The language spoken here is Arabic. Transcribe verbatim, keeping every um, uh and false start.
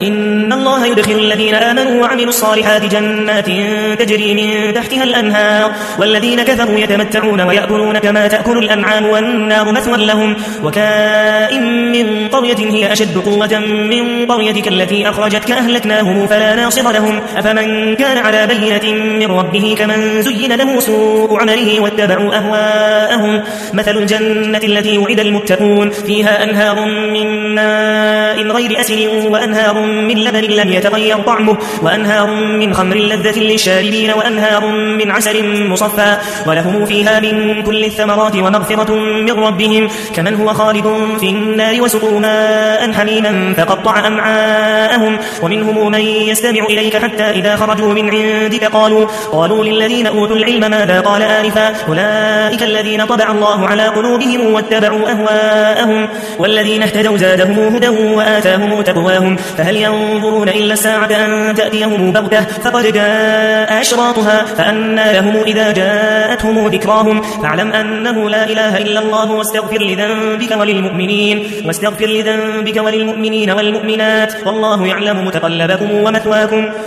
إن الله يدخل الذين آمنوا وعملوا الصالحات جنات تجري من تحتها الأنهار والذين كفروا يتمتعون ويأكلون كما تأكل الأنعام والنار مثوى لهم وكائن من قرية هي أشد قوة من قريتك التي أخرجتك أهلكناهم فلا ناصر لهم أفمن كان على بينة من ربه كمن زين له سوء عمله واتبعوا أهواءهم مثل الجنة التي وعد المتقون فيها أنهار من ماء غير أسن وأنهار من لبن لم يتغير طعمه وأنهار من خمر لذة للشاربين وأنهار من عسل مصفى ولهم فيها من كل الثمرات ومغفرة من ربهم كمن هو خالد في النار وسقوا ماء حميما فقطع أمعاءهم ومنهم من يستمع إليك حتى إذا خرجوا من عندك قالوا قالوا للذين أوتوا العلم ماذا قال آنفا أولئك الذين طبع الله على قلوبهم واتبعوا أهواءهم والذين اهتدوا زادهم هدى وآتاهم تقواهم فهل ينظرون إلا الساعة أن تأتيهم بغتة فقد جاء أشراطها فأنى لهم إذا جاءتهم ذكراهم فاعلم أنه لا إله إلا الله واستغفر لذنبك وللمؤمنين واستغفر لذنبك وللمؤمنين والمؤمنات والله يعلم متقلبكم ومثواكم